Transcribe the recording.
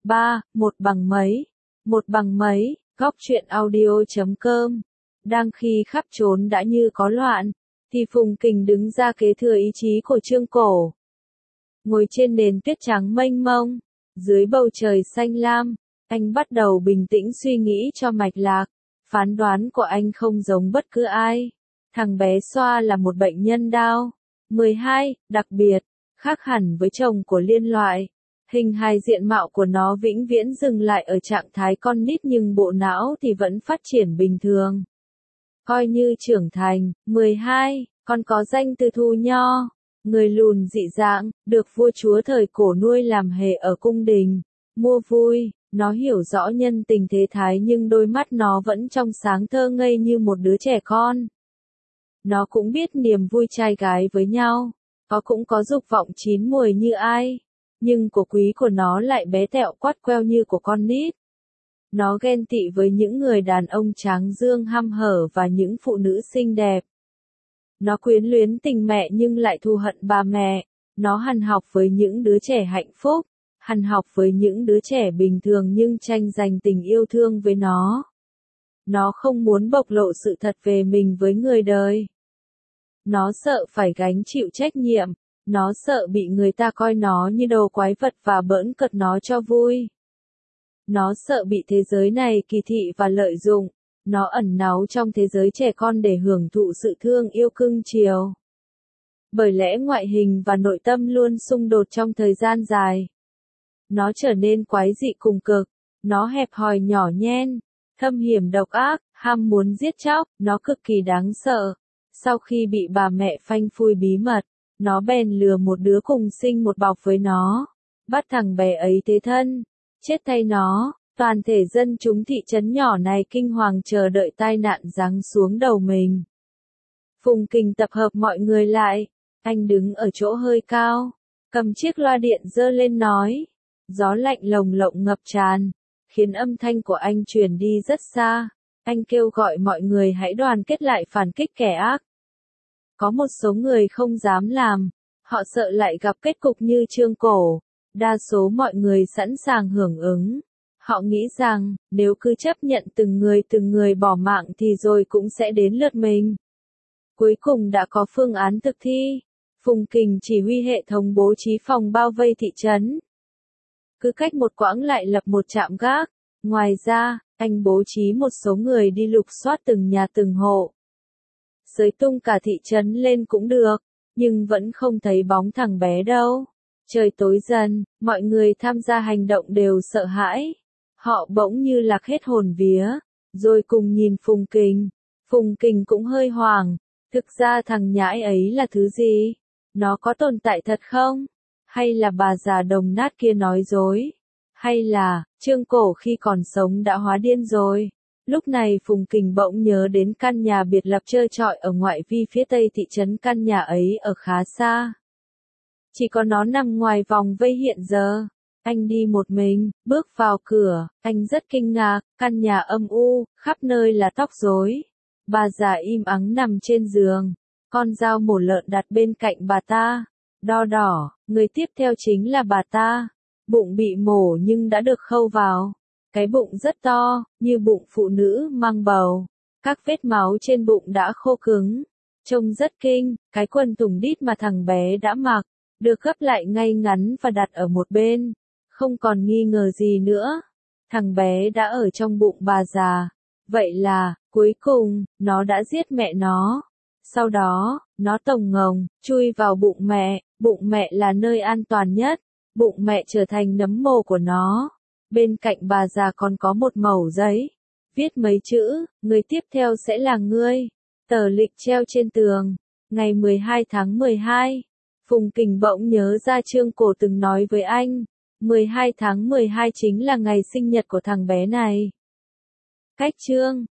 3. Một bằng mấy. Một bằng mấy, góc truyện audio.com. Đang khi khắp trốn đã như có loạn, thì Phùng Kình đứng ra kế thừa ý chí của Trương Cổ. Ngồi trên nền tuyết trắng mênh mông, dưới bầu trời xanh lam, anh bắt đầu bình tĩnh suy nghĩ cho mạch lạc. Phán đoán của anh không giống bất cứ ai. Thằng bé Xoa là một bệnh nhân Down 12, đặc biệt, khác hẳn với chồng của liên loại. Hình hài diện mạo của nó vĩnh viễn dừng lại ở trạng thái con nít nhưng bộ não thì vẫn phát triển bình thường. Coi như trưởng thành, 12, còn có danh từ Thu Nho, người lùn dị dạng, được vua chúa thời cổ nuôi làm hề ở cung đình, mua vui. Nó hiểu rõ nhân tình thế thái nhưng đôi mắt nó vẫn trong sáng thơ ngây như một đứa trẻ con. Nó cũng biết niềm vui trai gái với nhau, cũng có dục vọng chín muồi như ai, nhưng của quý của nó lại bé tẹo quắt queo như của con nít. Nó ghen tị với những người đàn ông tráng dương hăm hở và những phụ nữ xinh đẹp. Nó quyến luyến tình mẹ nhưng lại thù hận bà mẹ. Nó hằn học với những đứa trẻ hạnh phúc, hằn học với những đứa trẻ bình thường nhưng tranh giành tình yêu thương với nó. Nó không muốn bộc lộ sự thật về mình với người đời. Nó sợ phải gánh chịu trách nhiệm. Nó sợ bị người ta coi nó như đồ quái vật và bỡn cợt nó cho vui. Nó sợ bị thế giới này kỳ thị và lợi dụng. Nó ẩn náu trong thế giới trẻ con để hưởng thụ sự thương yêu cưng chiều. Bởi lẽ ngoại hình và nội tâm luôn xung đột trong thời gian dài. Nó trở nên quái dị cùng cực. Nó hẹp hòi nhỏ nhen, thâm hiểm độc ác, ham muốn giết chóc. Nó cực kỳ đáng sợ. Sau khi bị bà mẹ phanh phui bí mật, nó bèn lừa một đứa cùng sinh một bọc với nó. Bắt thằng bé ấy thế thân. Chết thay nó. Toàn thể dân chúng thị trấn nhỏ này kinh hoàng chờ đợi tai nạn giáng xuống đầu mình. Phùng Kình tập hợp mọi người lại. Anh đứng ở chỗ hơi cao, cầm chiếc loa điện giơ lên nói. Gió lạnh lồng lộng ngập tràn, khiến âm thanh của anh truyền đi rất xa. Anh kêu gọi mọi người hãy đoàn kết lại phản kích kẻ ác. Có một số người không dám làm, họ sợ lại gặp kết cục như Trương Cổ. Đa số mọi người sẵn sàng hưởng ứng. Họ nghĩ rằng, nếu cứ chấp nhận từng người bỏ mạng thì rồi cũng sẽ đến lượt mình. Cuối cùng đã có phương án thực thi. Phùng Kình chỉ huy hệ thống bố trí phòng bao vây thị trấn. Cứ cách một quãng lại lập một trạm gác. Ngoài ra, anh bố trí một số người đi lục soát từng nhà từng hộ. Xới tung cả thị trấn lên cũng được, nhưng vẫn không thấy bóng thằng bé đâu. Trời tối dần, mọi người tham gia hành động đều sợ hãi. Họ bỗng như lạc hết hồn vía, rồi cùng nhìn Phùng Kình. Phùng Kình cũng hơi hoảng. Thực ra thằng nhãi ấy là thứ gì? Nó có tồn tại thật không? Hay là bà già đồng nát kia nói dối? Hay là, Trương Cổ khi còn sống đã hóa điên rồi? Lúc này Phùng Kình bỗng nhớ đến căn nhà biệt lập trơ trọi ở ngoại vi phía tây thị trấn. Căn nhà ấy ở khá xa. Chỉ có nó nằm ngoài vòng vây hiện giờ. Anh đi một mình, bước vào cửa, anh rất kinh ngạc, căn nhà âm u, khắp nơi là tóc rối. Bà già im ắng nằm trên giường, con dao mổ lợn đặt bên cạnh bà ta, đo đỏ, người tiếp theo chính là bà ta. Bụng bị mổ nhưng đã được khâu vào. Cái bụng rất to, như bụng phụ nữ mang bầu. Các vết máu trên bụng đã khô cứng. Trông rất kinh, cái quần thùng đít mà thằng bé đã mặc, được gấp lại ngay ngắn và đặt ở một bên. Không còn nghi ngờ gì nữa. Thằng bé đã ở trong bụng bà già. Vậy là, cuối cùng, nó đã giết mẹ nó. Sau đó, nó tổng ngồng, chui vào bụng mẹ. Bụng mẹ là nơi an toàn nhất. Bụng mẹ trở thành nấm mồ của nó. Bên cạnh bà già còn có một mẩu giấy. Viết mấy chữ, người tiếp theo sẽ là ngươi. Tờ lịch treo trên tường. Ngày 12 tháng 12. Phùng Kình bỗng nhớ ra Trương Cổ từng nói với anh. 12 tháng 12 chính là ngày sinh nhật của thằng bé này. Cách chương